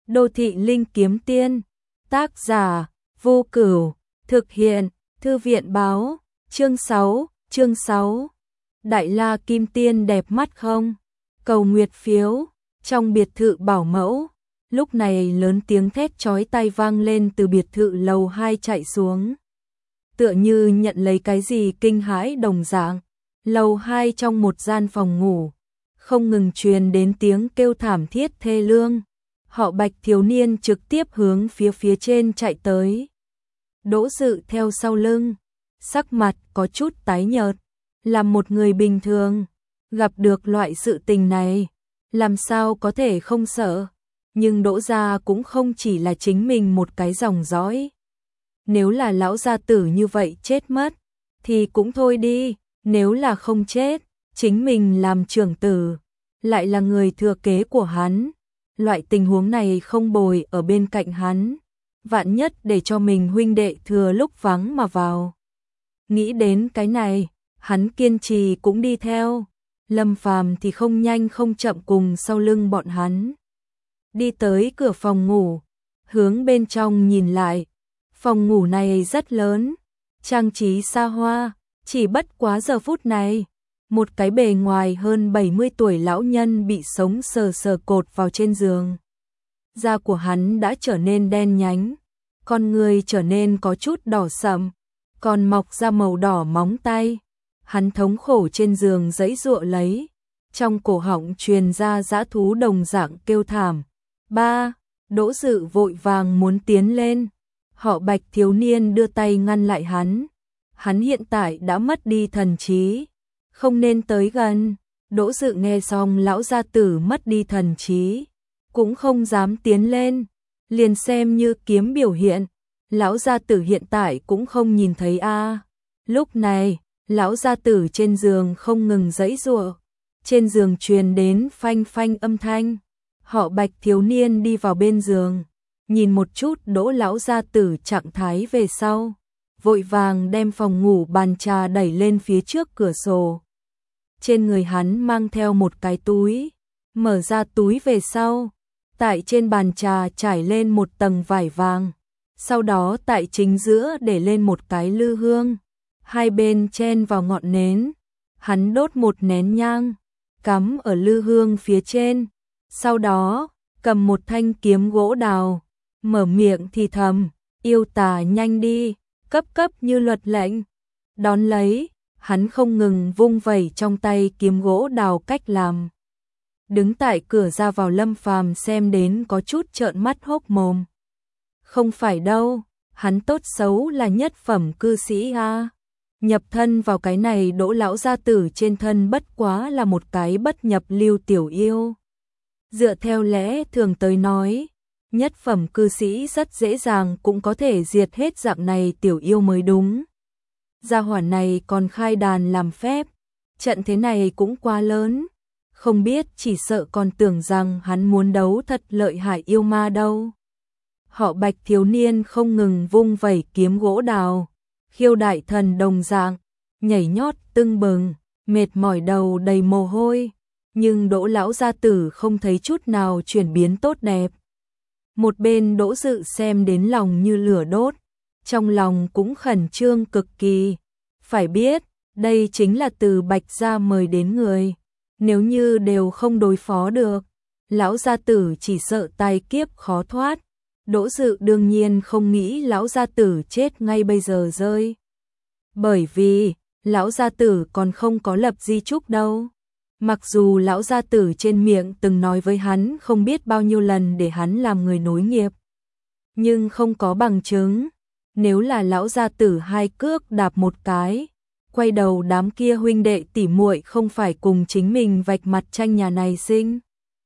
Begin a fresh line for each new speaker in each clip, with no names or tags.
Đô thị linh kiếm tiên, tác giả, Vô Cửu, thực hiện, Thư viện báo, chương 6. Đại La Kim Tiên đẹp mắt không? Cầu nguyệt phiếu, trong biệt thự bảo mẫu, lúc này lớn tiếng thét chói tai vang lên từ biệt thự lầu 2 chạy xuống. Tựa như nhận lấy cái gì kinh hãi đồng dạng, lầu 2 trong một gian phòng ngủ, không ngừng truyền đến tiếng kêu thảm thiết thê lương. Họ Bạch thiếu niên trực tiếp hướng phía trên chạy tới. Đỗ Dự theo sau lưng, sắc mặt có chút tái nhợt, là một người bình thường, gặp được loại sự tình này, làm sao có thể không sợ, nhưng Đỗ gia cũng không chỉ là chính mình một cái dòng dõi. Nếu là lão gia tử như vậy chết mất, thì cũng thôi đi, nếu là không chết, chính mình làm trưởng tử, lại là người thừa kế của hắn. Loại tình huống này không bồi ở bên cạnh hắn, vạn nhất để cho mình huynh đệ thừa lúc vắng mà vào. Nghĩ đến cái này, hắn kiên trì cũng đi theo, Lâm Phàm thì không nhanh không chậm cùng sau lưng bọn hắn. Đi tới cửa phòng ngủ, hướng bên trong nhìn lại, phòng ngủ này rất lớn, trang trí xa hoa, chỉ bất quá giờ phút này. Một cái bề ngoài hơn 70 tuổi lão nhân bị sống sờ sờ cột vào trên giường. Da của hắn đã trở nên đen nhánh, con người trở nên có chút đỏ sậm, còn mọc ra màu đỏ móng tay. Hắn thống khổ trên giường giãy giụa lấy, trong cổ họng truyền ra dã thú đồng dạng kêu thảm. Ba, Đỗ Dự vội vàng muốn tiến lên, họ Bạch thiếu niên đưa tay ngăn lại hắn. Hắn hiện tại đã mất đi thần trí, không nên tới gần. Đỗ Dự nghe xong lão gia tử mất đi thần trí, cũng không dám tiến lên, liền xem như kiếm biểu hiện, lão gia tử hiện tại cũng không nhìn thấy a. Lúc này, lão gia tử trên giường không ngừng giãy giụa, trên giường truyền đến phanh phanh âm thanh. Họ Bạch thiếu niên đi vào bên giường, nhìn một chút Đỗ lão gia tử trạng thái về sau, vội vàng đem phòng ngủ bàn trà đẩy lên phía trước cửa sổ. Trên người hắn mang theo một cái túi, mở ra túi về sau, tại trên bàn trà trải lên một tầng vải vàng, sau đó tại chính giữa để lên một cái lư hương, hai bên chen vào ngọn nến, hắn đốt một nén nhang, cắm ở lư hương phía trên, sau đó cầm một thanh kiếm gỗ đào, mở miệng thì thầm, yêu tà nhanh đi, cấp cấp như luật lệnh. Đón lấy, hắn không ngừng vung vẩy trong tay kiếm gỗ đào cách làm. Đứng tại cửa ra vào Lâm Phàm xem đến có chút trợn mắt hốc mồm. Không phải đâu, hắn tốt xấu là nhất phẩm cư sĩ a, nhập thân vào cái này Đỗ lão gia tử trên thân bất quá là một cái bất nhập lưu tiểu yêu. Dựa theo lẽ thường tới nói, nhất phẩm cư sĩ rất dễ dàng cũng có thể diệt hết dạng này tiểu yêu mới đúng. Gia hỏa này còn khai đàn làm phép, trận thế này cũng quá lớn, không biết chỉ sợ còn tưởng rằng hắn muốn đấu thật lợi hại yêu ma đâu. Họ Bạch thiếu niên không ngừng vung vẩy kiếm gỗ đào, khiêu đại thần đồng dạng, nhảy nhót tưng bừng, mệt mỏi đầu đầy mồ hôi, nhưng Đỗ lão gia tử không thấy chút nào chuyển biến tốt đẹp. Một bên Đỗ Dự xem đến lòng như lửa đốt, trong lòng cũng khẩn trương cực kỳ. Phải biết, đây chính là từ Bạch gia mời đến người, nếu như đều không đối phó được, lão gia tử chỉ sợ tai kiếp khó thoát. Đỗ Dự đương nhiên không nghĩ lão gia tử chết ngay bây giờ rơi, bởi vì lão gia tử còn không có lập di chúc đâu. Mặc dù lão gia tử trên miệng từng nói với hắn không biết bao nhiêu lần để hắn làm người nối nghiệp, nhưng không có bằng chứng. Nếu là lão gia tử hai cước đạp một cái, quay đầu đám kia huynh đệ tỉ muội không phải cùng chính mình vạch mặt tranh nhà này sinh.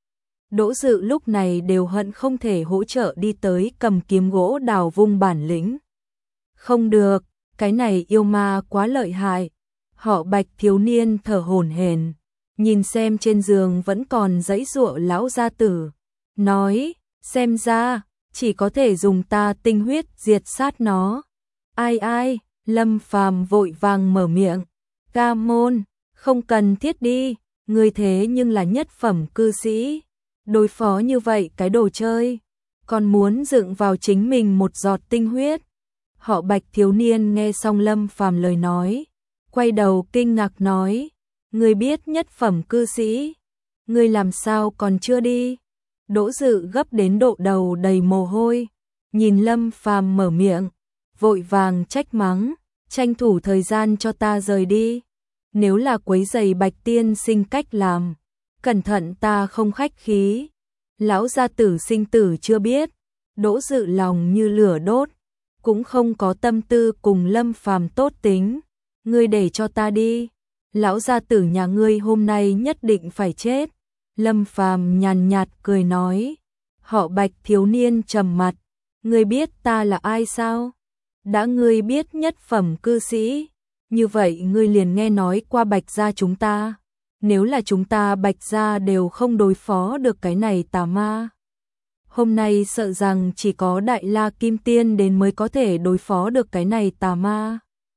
Đỗ Dự lúc này đều hận không thể hỗ trợ đi tới cầm kiếm gỗ đào vung bản lĩnh. Không được, cái này yêu ma quá lợi hại. Họ Bạch thiếu niên thở hổn hển, nhìn xem trên giường vẫn còn giãy giụa lão gia tử, nói, xem ra chỉ có thể dùng ta tinh huyết diệt sát nó. Ai, Lâm Phàm vội vàng mở miệng, ca môn, không cần thiết đi, người thế nhưng là nhất phẩm cư sĩ, đối phó như vậy cái đồ chơi, còn muốn dựng vào chính mình một giọt tinh huyết. Họ Bạch thiếu niên nghe xong Lâm Phàm lời nói, quay đầu kinh ngạc nói, ngươi biết nhất phẩm cư sĩ, ngươi làm sao còn chưa đi? Đỗ Dự gấp đến độ đầu đầy mồ hôi, nhìn Lâm Phàm mở miệng, vội vàng trách mắng, tranh thủ thời gian cho ta rời đi. Nếu là quấy rầy Bạch tiên sinh cách làm, cẩn thận ta không khách khí. Lão gia tử sinh tử chưa biết, Đỗ Dự lòng như lửa đốt, cũng không có tâm tư cùng Lâm Phàm tốt tính. Ngươi để cho ta đi, lão gia tử nhà ngươi hôm nay nhất định phải chết. Lâm Phàm nhàn nhạt cười nói. Họ Bạch thiếu niên trầm mặt, ngươi biết ta là ai sao? Đã ngươi biết nhất phẩm cư sĩ, như vậy ngươi liền nghe nói qua Bạch gia chúng ta. Nếu là chúng ta Bạch gia đều không đối phó được cái này tà ma, hôm nay sợ rằng chỉ có Đại La Kim Tiên đến mới có thể đối phó được cái này tà ma.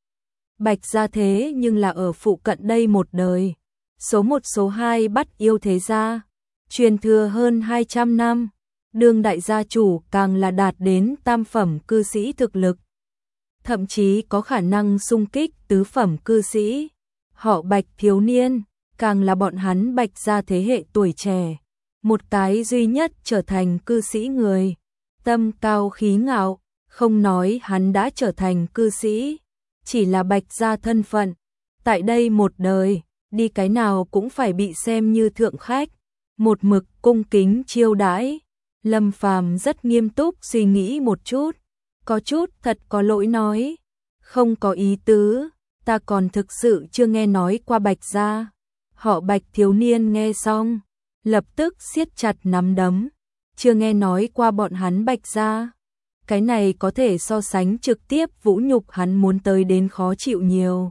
Bạch gia thế nhưng là ở phụ cận đây một đời, số 1 số 2 bắt yêu thế gia, truyền thừa hơn 200 năm, đương đại gia chủ càng là đạt đến tam phẩm cư sĩ thực lực, thậm chí có khả năng xung kích tứ phẩm cư sĩ. Họ Bạch thiếu niên, càng là bọn hắn Bạch gia thế hệ tuổi trẻ, một cái duy nhất trở thành cư sĩ người, tâm cao khí ngạo, không nói hắn đã trở thành cư sĩ, chỉ là Bạch gia thân phận, tại đây một đời, đi cái nào cũng phải bị xem như thượng khách, một mực cung kính chiêu đãi. Lâm Phàm rất nghiêm túc suy nghĩ một chút, có chút thật có lỗi nói, không có ý tứ, ta còn thực sự chưa nghe nói qua Bạch gia. Họ Bạch thiếu niên nghe xong, lập tức siết chặt nắm đấm, chưa nghe nói qua bọn hắn Bạch gia. Cái này có thể so sánh trực tiếp vũ nhục hắn muốn tới đến khó chịu nhiều.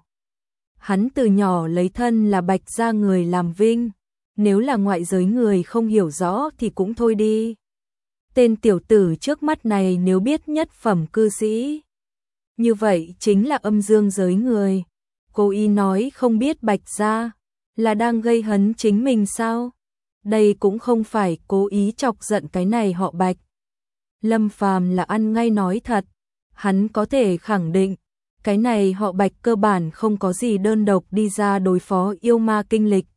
Hắn từ nhỏ lấy thân là Bạch gia người làm vinh, nếu là ngoại giới người không hiểu rõ thì cũng thôi đi. Tên tiểu tử trước mắt này nếu biết nhất phẩm cư sĩ, như vậy chính là âm dương giới người. Cố ý nói không biết Bạch gia, là đang gây hấn chính mình sao? Đây cũng không phải cố ý chọc giận cái này họ Bạch. Lâm Phàm là ăn ngay nói thật, hắn có thể khẳng định, cái này họ Bạch cơ bản không có gì đơn độc đi ra đối phó yêu ma kinh lịch.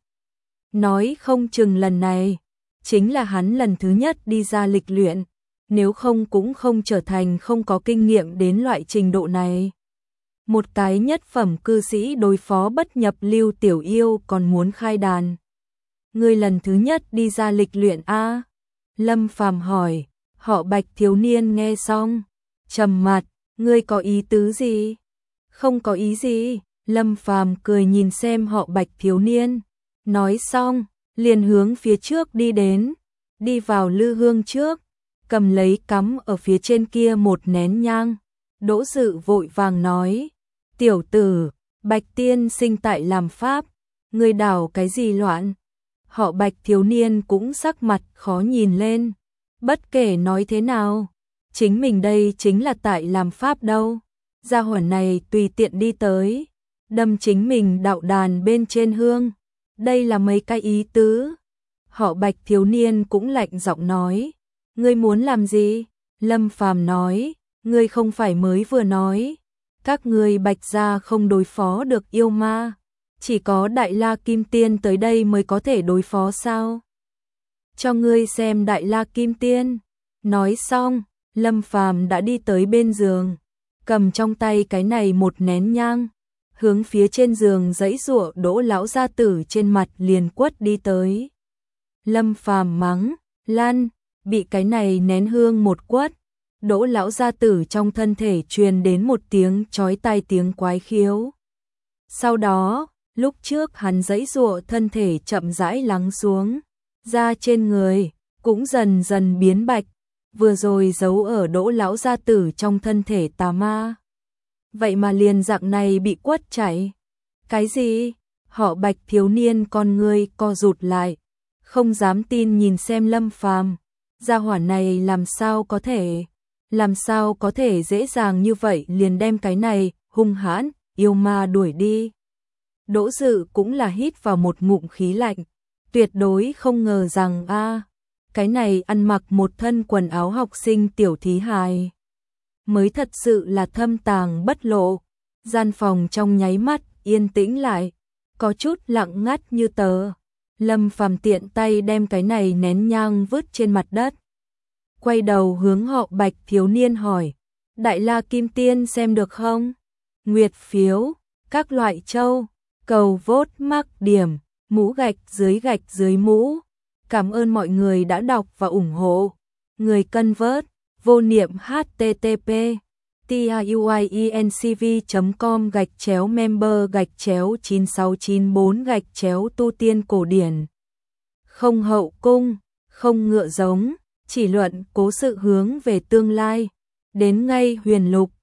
Nói không chừng lần này, chính là hắn lần thứ nhất đi ra lịch luyện, nếu không cũng không trở thành không có kinh nghiệm đến loại trình độ này. Một cái nhất phẩm cư sĩ đối phó bất nhập lưu tiểu yêu còn muốn khai đàn. Ngươi lần thứ nhất đi ra lịch luyện a? Lâm Phàm hỏi. Họ Bạch thiếu niên nghe xong, trầm mặt, ngươi có ý tứ gì? Không có ý gì. Lâm Phàm cười nhìn xem họ Bạch thiếu niên, nói xong, liền hướng phía trước đi đến, đi vào lư hương trước, cầm lấy cắm ở phía trên kia một nén nhang. Đỗ Dự vội vàng nói, tiểu tử, Bạch tiên sinh tại làm pháp, ngươi đảo cái gì loạn? Họ Bạch thiếu niên cũng sắc mặt khó nhìn lên, bất kể nói thế nào, chính mình đây chính là tại làm pháp đâu. Gia hỏa này tùy tiện đi tới, đâm chính mình đạo đàn bên trên hương, đây là mấy cái ý tứ. Họ Bạch thiếu niên cũng lạnh giọng nói, ngươi muốn làm gì? Lâm Phàm nói, ngươi không phải mới vừa nói, các ngươi Bạch gia không đối phó được yêu ma, chỉ có Đại La Kim Tiên tới đây mới có thể đối phó sao? Cho ngươi xem Đại La Kim Tiên. Nói xong, Lâm Phàm đã đi tới bên giường, cầm trong tay cái này một nén nhang, hướng phía trên giường giãy giụa Đỗ lão gia tử trên mặt liền quất đi tới. Lâm Phàm mắng, "Lan!" Bị cái này nén hương một quất, Đỗ lão gia tử trong thân thể truyền đến một tiếng chói tai tiếng quái khiếu. Sau đó, lúc trước hắn giãy giụa thân thể chậm rãi lắng xuống, da trên người cũng dần dần biến bạch, vừa rồi giấu ở Đỗ lão gia tử trong thân thể tà ma. Vậy mà liền dạng này bị quất chạy. Cái gì? Họ Bạch thiếu niên con ngươi co rụt lại, không dám tin nhìn xem Lâm Phàm. Gia hỏa này làm sao có thể dễ dàng như vậy liền đem cái này hung hãn yêu ma đuổi đi. Đỗ Dự cũng là hít vào một ngụm khí lạnh, tuyệt đối không ngờ rằng cái này ăn mặc một thân quần áo học sinh tiểu thí hài. Mới thật sự là thâm tàng bất lộ. Gian phòng trong nháy mắt yên tĩnh lại, có chút lặng ngắt như tờ. Lâm Phàm tiện tay đem cái này nén nhang vứt trên mặt đất. Quay đầu hướng họ Bạch thiếu niên hỏi, Đại La Kim Tiên xem được không? Nguyệt phiếu, các loại châu, cầu vote mắc điểm, mũ gạch dưới mũ. Cảm ơn mọi người đã đọc và ủng hộ. Người cân vớt, vô niệm http tiuiencv.com/member/9694- tu tiên cổ điển. Không hậu cung, không ngựa giống, chỉ luận cố sự hướng về tương lai. Đến ngay huyền lục.